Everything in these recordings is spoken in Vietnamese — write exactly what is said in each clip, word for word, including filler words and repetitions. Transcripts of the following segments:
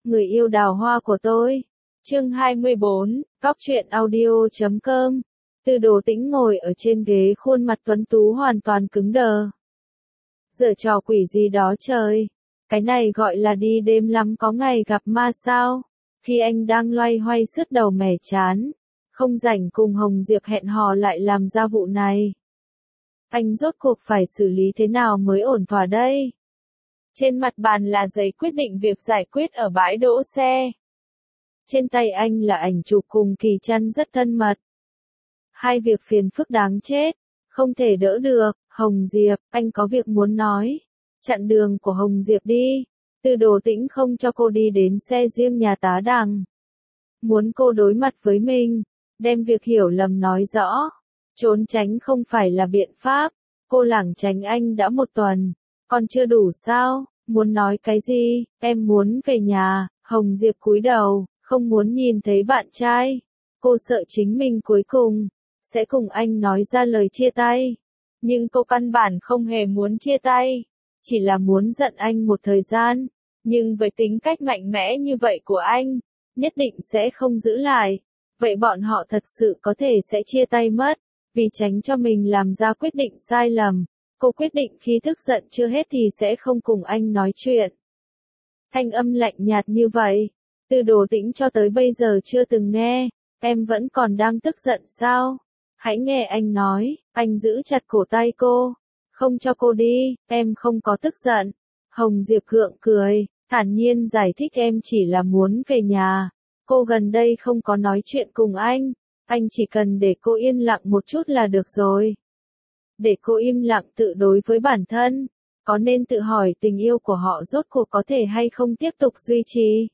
Người yêu đào hoa của tôi. Chương hai mươi bốn, Cóc truyện audio chấm com. Tư Đồ Tĩnh ngồi ở trên ghế, khuôn mặt tuấn tú hoàn toàn cứng đờ. Giở trò quỷ gì đó trời. Cái này gọi là đi đêm lắm có ngày gặp ma sao? Khi anh đang loay hoay sứt đầu mẻ chán, không rảnh cùng Hồng Diệp hẹn hò lại làm ra vụ này. Anh rốt cuộc phải xử lý thế nào mới ổn thỏa đây? Trên mặt bàn là giấy quyết định việc giải quyết ở bãi đỗ xe. Trên tay anh là ảnh chụp cùng Kỳ Trăn rất thân mật. Hai việc phiền phức đáng chết, không thể đỡ được. Hồng Diệp, anh có việc muốn nói. Chặn đường của Hồng Diệp đi. Tư Đồ Tĩnh không cho cô đi đến xe riêng nhà tá Đằng. Muốn cô đối mặt với mình, đem việc hiểu lầm nói rõ. Trốn tránh không phải là biện pháp. Cô lảng tránh anh đã một tuần, còn chưa đủ sao? Muốn nói cái gì? Em muốn về nhà. Hồng Diệp cúi đầu, không muốn nhìn thấy bạn trai. Cô sợ chính mình cuối cùng sẽ cùng anh nói ra lời chia tay. Nhưng cô căn bản không hề muốn chia tay, chỉ là muốn giận anh một thời gian. Nhưng với tính cách mạnh mẽ như vậy của anh, nhất định sẽ không giữ lại. Vậy bọn họ thật sự có thể sẽ chia tay mất. Vì tránh cho mình làm ra quyết định sai lầm, cô quyết định khi tức giận chưa hết thì sẽ không cùng anh nói chuyện. Thanh âm lạnh nhạt như vậy, Tư Đồ Tĩnh cho tới bây giờ chưa từng nghe. Em vẫn còn đang tức giận sao? Hãy nghe anh nói. Anh giữ chặt cổ tay cô, không cho cô đi. Em không có tức giận. Hồng Diệp gượng cười, thản nhiên giải thích em chỉ là muốn về nhà. Cô gần đây không có nói chuyện cùng anh. Anh chỉ cần để cô yên lặng một chút là được rồi. Để cô im lặng tự đối với bản thân. Có nên tự hỏi tình yêu của họ rốt cuộc có thể hay không tiếp tục duy trì.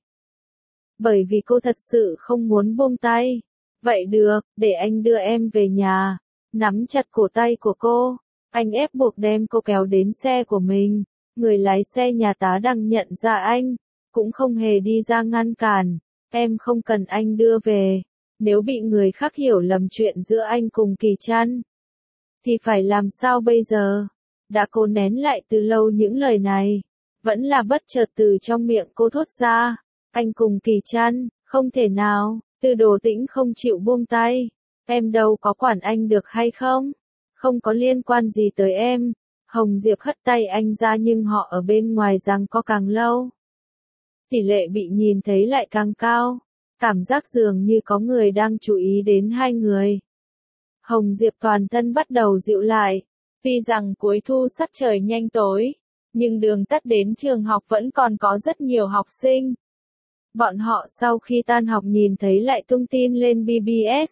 Bởi vì cô thật sự không muốn buông tay. Vậy được, để anh đưa em về nhà. Nắm chặt cổ tay của cô. Anh ép buộc đem cô kéo đến xe của mình. Người lái xe nhà tá Đằng nhận ra anh, cũng không hề đi ra ngăn cản. Em không cần anh đưa về. Nếu bị người khác hiểu lầm chuyện giữa anh cùng Kỳ Trăn, thì phải làm sao bây giờ? Đã cố nén lại từ lâu những lời này, vẫn là bất chợt từ trong miệng cô thốt ra. Anh cùng Kỳ Trăn, không thể nào. Tư Đồ Tĩnh không chịu buông tay. Em đâu có quản anh được hay không? Không có liên quan gì tới em. Hồng Diệp hất tay anh ra nhưng họ ở bên ngoài giằng co càng lâu. Tỷ lệ bị nhìn thấy lại càng cao. Cảm giác dường như có người đang chú ý đến hai người. Hồng Diệp toàn thân bắt đầu dịu lại. Tuy rằng cuối thu sắc trời nhanh tối, nhưng đường tắt đến trường học vẫn còn có rất nhiều học sinh. Bọn họ sau khi tan học nhìn thấy lại tung tin lên bê bê ét.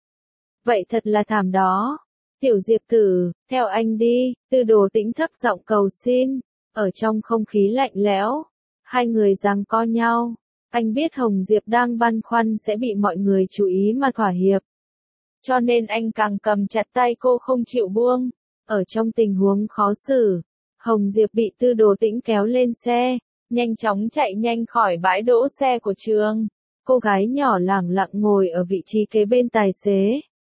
Vậy thật là thảm đó. Tiểu Diệp tử, theo anh đi. Tư Đồ Tĩnh thấp giọng cầu xin. Ở trong không khí lạnh lẽo, hai người giằng co nhau. Anh biết Hồng Diệp đang băn khoăn sẽ bị mọi người chú ý mà thỏa hiệp. Cho nên anh càng cầm chặt tay cô không chịu buông. Ở trong tình huống khó xử, Hồng Diệp bị Tư Đồ Tĩnh kéo lên xe, nhanh chóng chạy nhanh khỏi bãi đỗ xe của trường. Cô gái nhỏ lẳng lặng ngồi ở vị trí kế bên tài xế.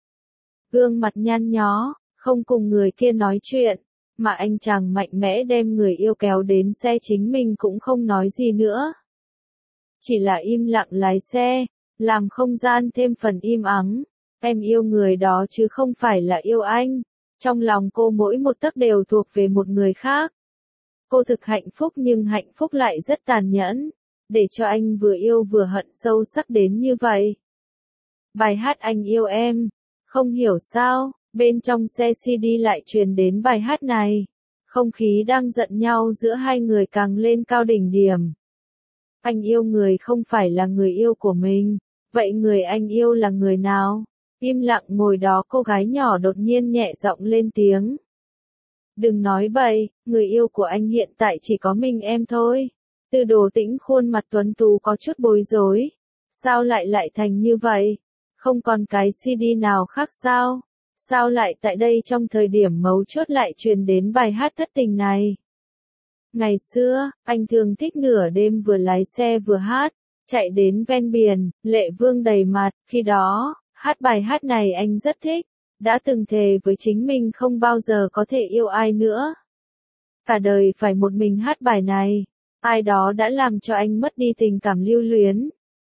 Gương mặt nhăn nhó, không cùng người kia nói chuyện, mà anh chàng mạnh mẽ đem người yêu kéo đến xe chính mình cũng không nói gì nữa. Chỉ là im lặng lái xe, làm không gian thêm phần im ắng. Em yêu người đó chứ không phải là yêu anh. Trong lòng cô mỗi một tấc đều thuộc về một người khác. Cô thực hạnh phúc nhưng hạnh phúc lại rất tàn nhẫn. Để cho anh vừa yêu vừa hận sâu sắc đến như vậy. Bài hát Anh Yêu Em. Không hiểu sao, bên trong xe xê đê lại truyền đến bài hát này. Không khí đang giận nhau giữa hai người càng lên cao đỉnh điểm. Anh yêu người không phải là người yêu của mình. Vậy người anh yêu là người nào? Im lặng ngồi đó, cô gái nhỏ đột nhiên nhẹ giọng lên tiếng. Đừng nói bậy, người yêu của anh hiện tại chỉ có mình em thôi. Tư Đồ Tĩnh khuôn mặt tuấn tú có chút bối rối. Sao lại lại thành như vậy? Không còn cái xê đê nào khác sao? Sao lại tại đây trong thời điểm mấu chốt lại truyền đến bài hát thất tình này? Ngày xưa, anh thường thích nửa đêm vừa lái xe vừa hát, chạy đến ven biển, lệ vương đầy mặt. Khi đó, hát bài hát này anh rất thích, đã từng thề với chính mình không bao giờ có thể yêu ai nữa. Cả đời phải một mình hát bài này. Ai đó đã làm cho anh mất đi tình cảm lưu luyến.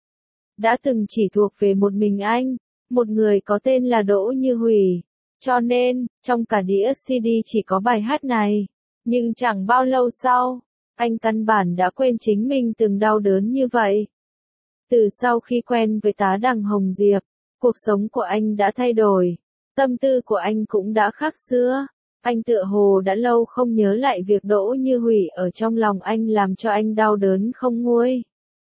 Đã từng chỉ thuộc về một mình anh, một người có tên là Đỗ Như Hủy. Cho nên, trong cả đĩa xê đê chỉ có bài hát này. Nhưng chẳng bao lâu sau, anh căn bản đã quên chính mình từng đau đớn như vậy. Từ sau khi quen với tá đằng Hồng Diệp, cuộc sống của anh đã thay đổi. Tâm tư của anh cũng đã khác xưa. Anh tựa hồ đã lâu không nhớ lại việc Đỗ Như Hủy ở trong lòng anh làm cho anh đau đớn không nguôi.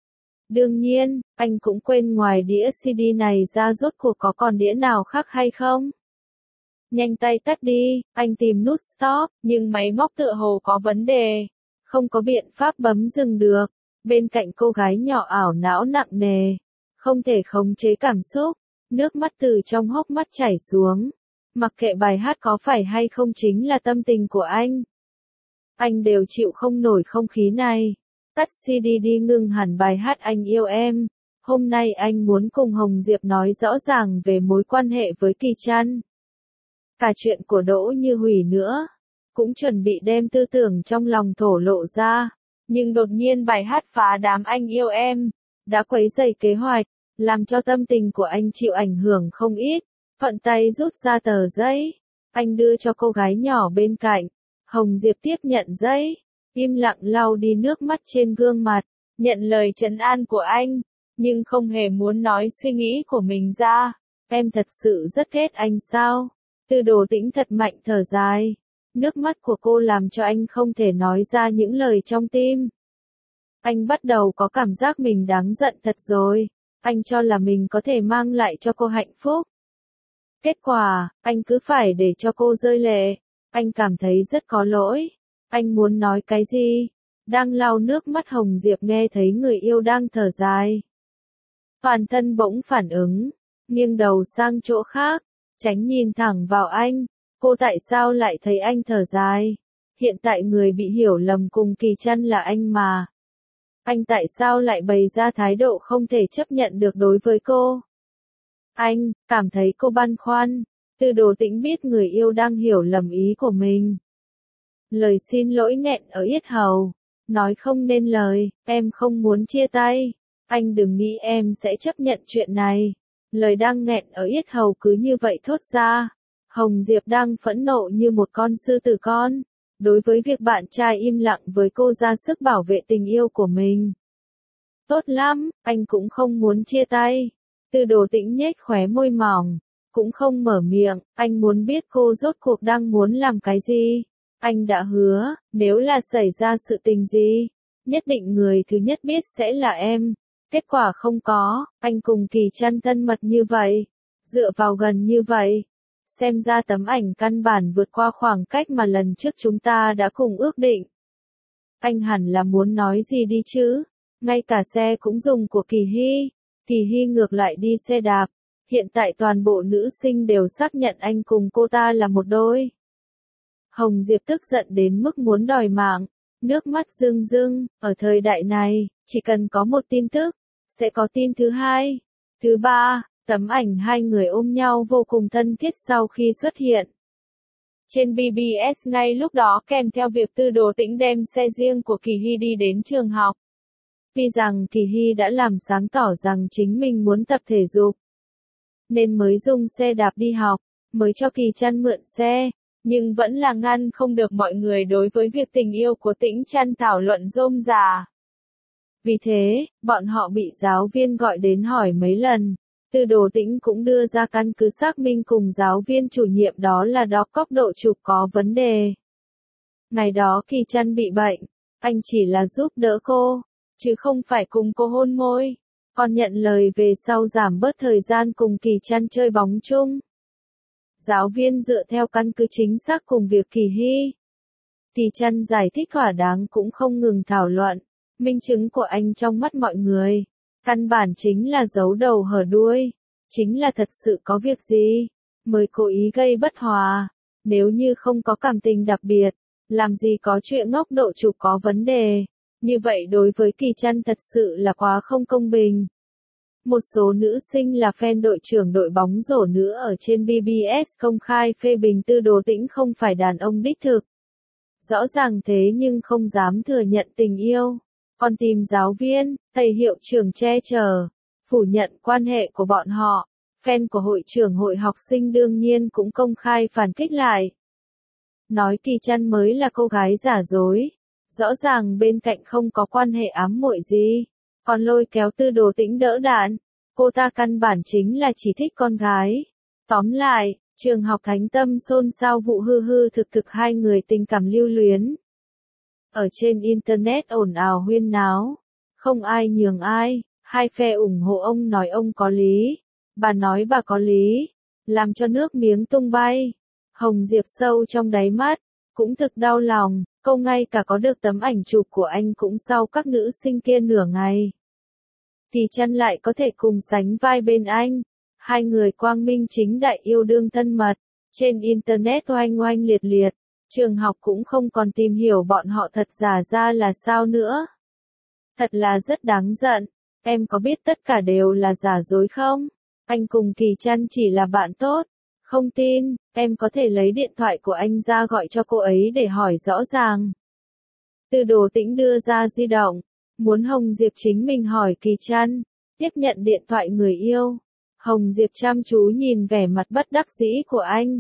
Đương nhiên, anh cũng quên ngoài đĩa xê đê này ra rốt cuộc có còn đĩa nào khác hay không. Nhanh tay tắt đi, anh tìm nút stop, nhưng máy móc tựa hồ có vấn đề. Không có biện pháp bấm dừng được. Bên cạnh cô gái nhỏ ảo não nặng nề. Không thể khống chế cảm xúc. Nước mắt từ trong hốc mắt chảy xuống. Mặc kệ bài hát có phải hay không chính là tâm tình của anh. Anh đều chịu không nổi không khí này. Tắt xê đê đi ngừng hẳn bài hát Anh Yêu Em. Hôm nay anh muốn cùng Hồng Diệp nói rõ ràng về mối quan hệ với Kỳ Trăn. Cả chuyện của Đỗ Như Hủy nữa. Cũng chuẩn bị đem tư tưởng trong lòng thổ lộ ra. Nhưng đột nhiên bài hát phá đám Anh Yêu Em. Đã quấy rầy kế hoạch. Làm cho tâm tình của anh chịu ảnh hưởng không ít. Thuận tay rút ra tờ giấy. Anh đưa cho cô gái nhỏ bên cạnh. Hồng Diệp tiếp nhận giấy. Im lặng lau đi nước mắt trên gương mặt. Nhận lời trấn an của anh. Nhưng không hề muốn nói suy nghĩ của mình ra. Em thật sự rất ghét anh sao? Tư Đồ Tĩnh thật mạnh thở dài. Nước mắt của cô làm cho anh không thể nói ra những lời trong tim. Anh bắt đầu có cảm giác mình đáng giận thật rồi. Anh cho là mình có thể mang lại cho cô hạnh phúc. Kết quả, anh cứ phải để cho cô rơi lệ. Anh cảm thấy rất có lỗi. Anh muốn nói cái gì? Đang lau nước mắt Hồng Diệp nghe thấy người yêu đang thở dài. Toàn thân bỗng phản ứng, nghiêng đầu sang chỗ khác, tránh nhìn thẳng vào anh. Cô tại sao lại thấy anh thở dài? Hiện tại người bị hiểu lầm cùng Kỳ Trăn là anh mà. Anh tại sao lại bày ra thái độ không thể chấp nhận được đối với cô? Anh, cảm thấy cô băn khoăn. Tư Đồ Tĩnh biết người yêu đang hiểu lầm ý của mình. Lời xin lỗi nghẹn ở yết hầu. Nói không nên lời, em không muốn chia tay. Anh đừng nghĩ em sẽ chấp nhận chuyện này. Lời đang nghẹn ở yết hầu cứ như vậy thốt ra. Hồng Diệp đang phẫn nộ như một con sư tử con. Đối với việc bạn trai im lặng với cô ra sức bảo vệ tình yêu của mình. Tốt lắm, anh cũng không muốn chia tay. Tư Đồ Tĩnh nhếch khóe môi mỏng. Cũng không mở miệng, anh muốn biết cô rốt cuộc đang muốn làm cái gì. Anh đã hứa, nếu là xảy ra sự tình gì, nhất định người thứ nhất biết sẽ là em. Kết quả không có, anh cùng Kỳ Trăn thân mật như vậy, dựa vào gần như vậy. Xem ra tấm ảnh căn bản vượt qua khoảng cách mà lần trước chúng ta đã cùng ước định. Anh hẳn là muốn nói gì đi chứ, ngay cả xe cũng dùng của Kỳ Hy. Kỳ Hy ngược lại đi xe đạp, hiện tại toàn bộ nữ sinh đều xác nhận anh cùng cô ta là một đôi. Hồng Diệp tức giận đến mức muốn đòi mạng, nước mắt rưng rưng, ở thời đại này, chỉ cần có một tin tức, sẽ có tin thứ hai, thứ ba, tấm ảnh hai người ôm nhau vô cùng thân thiết sau khi xuất hiện. Trên bê bê ét ngay lúc đó kèm theo việc Tư Đồ Tĩnh đem xe riêng của Kỳ Hy đi đến trường học. Tuy rằng Kỳ Hy đã làm sáng tỏ rằng chính mình muốn tập thể dục, nên mới dùng xe đạp đi học, mới cho Kỳ Trăn mượn xe. Nhưng vẫn là ngăn không được mọi người đối với việc tình yêu của Tĩnh Trăn thảo luận rôm rả. Vì thế, bọn họ bị giáo viên gọi đến hỏi mấy lần. Tư Đồ Tĩnh cũng đưa ra căn cứ xác minh cùng giáo viên chủ nhiệm đó là đó góc độ chụp có vấn đề. Ngày đó Kỳ Trăn bị bệnh, anh chỉ là giúp đỡ cô, chứ không phải cùng cô hôn môi. Còn nhận lời về sau giảm bớt thời gian cùng Kỳ Trăn chơi bóng chung. Giáo viên dựa theo căn cứ chính xác cùng việc Kỳ Hy. Kỳ Trăn giải thích thỏa đáng cũng không ngừng thảo luận. Minh chứng của anh trong mắt mọi người. Căn bản chính là giấu đầu hở đuôi. Chính là thật sự có việc gì, mới cố ý gây bất hòa. Nếu như không có cảm tình đặc biệt, làm gì có chuyện ngóc độ chụp có vấn đề. Như vậy đối với Kỳ Trăn thật sự là quá không công bình. Một số nữ sinh là fan đội trưởng đội bóng rổ nữ ở trên bê bê ét công khai phê bình Tư Đồ Tĩnh không phải đàn ông đích thực. Rõ ràng thế nhưng không dám thừa nhận tình yêu. còn tìm giáo viên, thầy hiệu trưởng che chở, phủ nhận quan hệ của bọn họ. Fan của hội trưởng hội học sinh đương nhiên cũng công khai phản kích lại. Nói Kỳ Trăn mới là cô gái giả dối. Rõ ràng bên cạnh không có quan hệ ám muội gì. Còn lôi kéo Tư Đồ Tĩnh đỡ đạn. Cô ta căn bản chính là chỉ thích con gái. Tóm lại, trường học Thánh Tâm xôn xao vụ hư hư thực thực hai người tình cảm lưu luyến. Ở trên Internet ồn ào huyên náo. Không ai nhường ai. Hai phe ủng hộ ông nói ông có lý. Bà nói bà có lý. Làm cho nước miếng tung bay. Hồng Diệp sâu trong đáy mắt. Cũng thực đau lòng. Cô ngay cả có được tấm ảnh chụp của anh cũng sau các nữ sinh kia nửa ngày. Kỳ Trăn lại có thể cùng sánh vai bên anh. Hai người quang minh chính đại yêu đương thân mật. Trên Internet oanh oanh liệt liệt. Trường học cũng không còn tìm hiểu bọn họ thật giả ra là sao nữa. Thật là rất đáng giận. Em có biết tất cả đều là giả dối không? Anh cùng Kỳ Trăn chỉ là bạn tốt. Không tin, em có thể lấy điện thoại của anh ra gọi cho cô ấy để hỏi rõ ràng. Tư Đồ Tĩnh đưa ra di động. Muốn Hồng Diệp chính mình hỏi Kỳ Trăn. Tiếp nhận điện thoại người yêu. Hồng Diệp chăm chú nhìn vẻ mặt bất đắc dĩ của anh.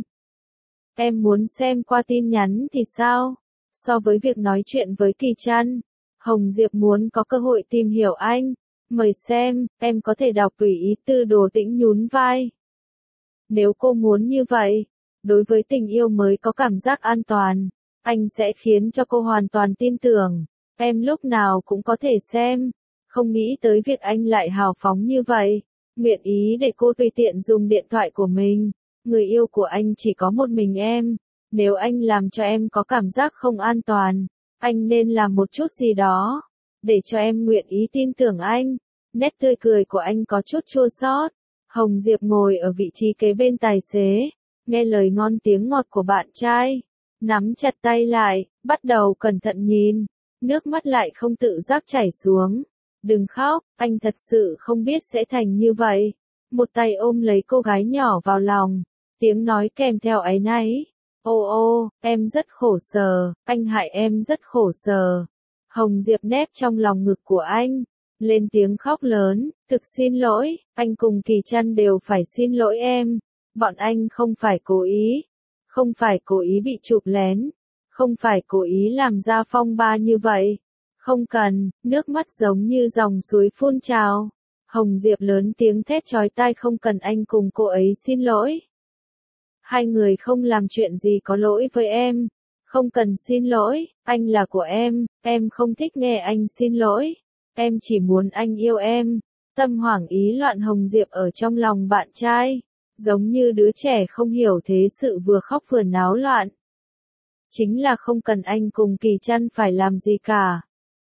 Em muốn xem qua tin nhắn thì sao? So với việc nói chuyện với Kỳ Trăn, Hồng Diệp muốn có cơ hội tìm hiểu anh. Mời xem, em có thể đọc tùy ý. Tư Đồ Tĩnh nhún vai. Nếu cô muốn như vậy, đối với tình yêu mới có cảm giác an toàn, anh sẽ khiến cho cô hoàn toàn tin tưởng. Em lúc nào cũng có thể xem. Không nghĩ tới việc anh lại hào phóng như vậy. Nguyện ý để cô tùy tiện dùng điện thoại của mình. Người yêu của anh chỉ có một mình em. Nếu anh làm cho em có cảm giác không an toàn, anh nên làm một chút gì đó, để cho em nguyện ý tin tưởng anh. Nét tươi cười của anh có chút chua xót. Hồng Diệp ngồi ở vị trí kế bên tài xế, nghe lời ngon tiếng ngọt của bạn trai. Nắm chặt tay lại, bắt đầu cẩn thận nhìn. Nước mắt lại không tự giác chảy xuống. Đừng khóc, anh thật sự không biết sẽ thành như vậy. Một tay ôm lấy cô gái nhỏ vào lòng. Tiếng nói kèm theo áy náy. Ô ô, em rất khổ sở, anh hại em rất khổ sở. Hồng Diệp nép trong lòng ngực của anh. Lên tiếng khóc lớn, thực xin lỗi, anh cùng Kỳ Trăn đều phải xin lỗi em. Bọn anh không phải cố ý. Không phải cố ý bị chụp lén. Không phải cố ý làm ra phong ba như vậy. Không cần, nước mắt giống như dòng suối phun trào. Hồng Diệp lớn tiếng thét chói tai không cần anh cùng cô ấy xin lỗi. Hai người không làm chuyện gì có lỗi với em. Không cần xin lỗi, anh là của em, em không thích nghe anh xin lỗi. Em chỉ muốn anh yêu em. Tâm hoảng ý loạn Hồng Diệp ở trong lòng bạn trai. Giống như đứa trẻ không hiểu thế sự vừa khóc vừa náo loạn. Chính là không cần anh cùng Kỳ Trăn phải làm gì cả.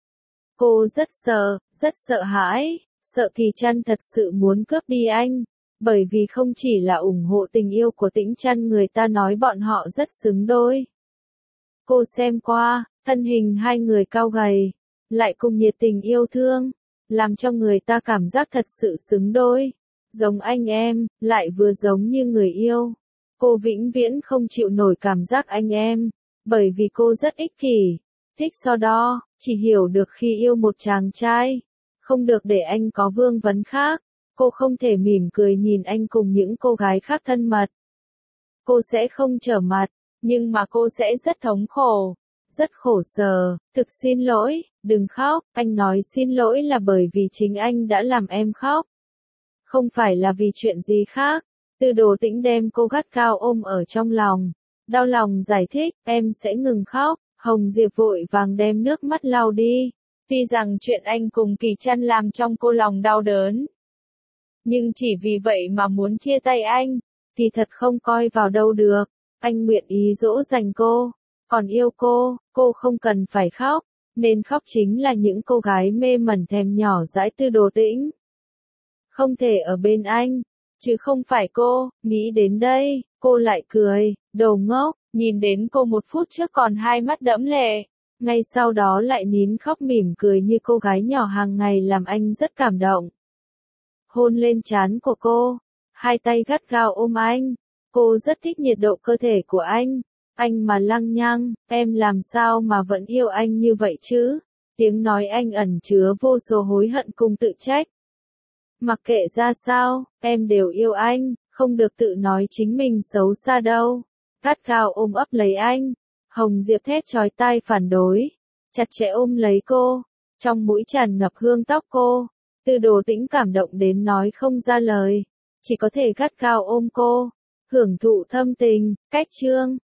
Cô rất sợ, rất sợ hãi, sợ Kỳ Trăn thật sự muốn cướp đi anh. Bởi vì không chỉ là ủng hộ tình yêu của Tĩnh Trăn, người ta nói bọn họ rất xứng đôi. Cô xem qua, thân hình hai người cao gầy, lại cùng nhiệt tình yêu thương, làm cho người ta cảm giác thật sự xứng đôi. Giống anh em, lại vừa giống như người yêu. Cô vĩnh viễn không chịu nổi cảm giác anh em, bởi vì cô rất ích kỷ, thích so đo, chỉ hiểu được khi yêu một chàng trai, không được để anh có vương vấn khác. Cô không thể mỉm cười nhìn anh cùng những cô gái khác thân mật. Cô sẽ không trở mặt, nhưng mà cô sẽ rất thống khổ, rất khổ sở. Thực xin lỗi, đừng khóc, anh nói xin lỗi là bởi vì chính anh đã làm em khóc. Không phải là vì chuyện gì khác. Tư Đồ Tĩnh đem cô gắt cao ôm ở trong lòng. Đau lòng giải thích, em sẽ ngừng khóc. Hồng Diệp vội vàng đem nước mắt lau đi. Tuy rằng chuyện anh cùng Kỳ Trăn làm trong cô lòng đau đớn, nhưng chỉ vì vậy mà muốn chia tay anh, thì thật không coi vào đâu được. Anh nguyện ý dỗ dành cô, còn yêu cô, cô không cần phải khóc, nên khóc chính là những cô gái mê mẩn thèm nhỏ dãi Tư Đồ Tĩnh. Không thể ở bên anh, chứ không phải cô. Nghĩ đến đây, cô lại cười, đồ ngốc, nhìn đến cô một phút trước còn hai mắt đẫm lệ, ngay sau đó lại nín khóc mỉm cười như cô gái nhỏ hàng ngày làm anh rất cảm động. Hôn lên trán của cô, hai tay gắt gao ôm anh. Cô rất thích nhiệt độ cơ thể của anh. Anh mà lăng nhăng, em làm sao mà vẫn yêu anh như vậy chứ? Tiếng nói anh ẩn chứa vô số hối hận cùng tự trách. Mặc kệ ra sao, em đều yêu anh, không được tự nói chính mình xấu xa đâu. Gắt gao ôm ấp lấy anh. Hồng Diệp thét chói tai phản đối. Chặt chẽ ôm lấy cô. Trong mũi tràn ngập hương tóc cô. Tư Đồ Tĩnh cảm động đến nói không ra lời. Chỉ có thể gắt gao ôm cô. Hưởng thụ thâm tình, cách chương.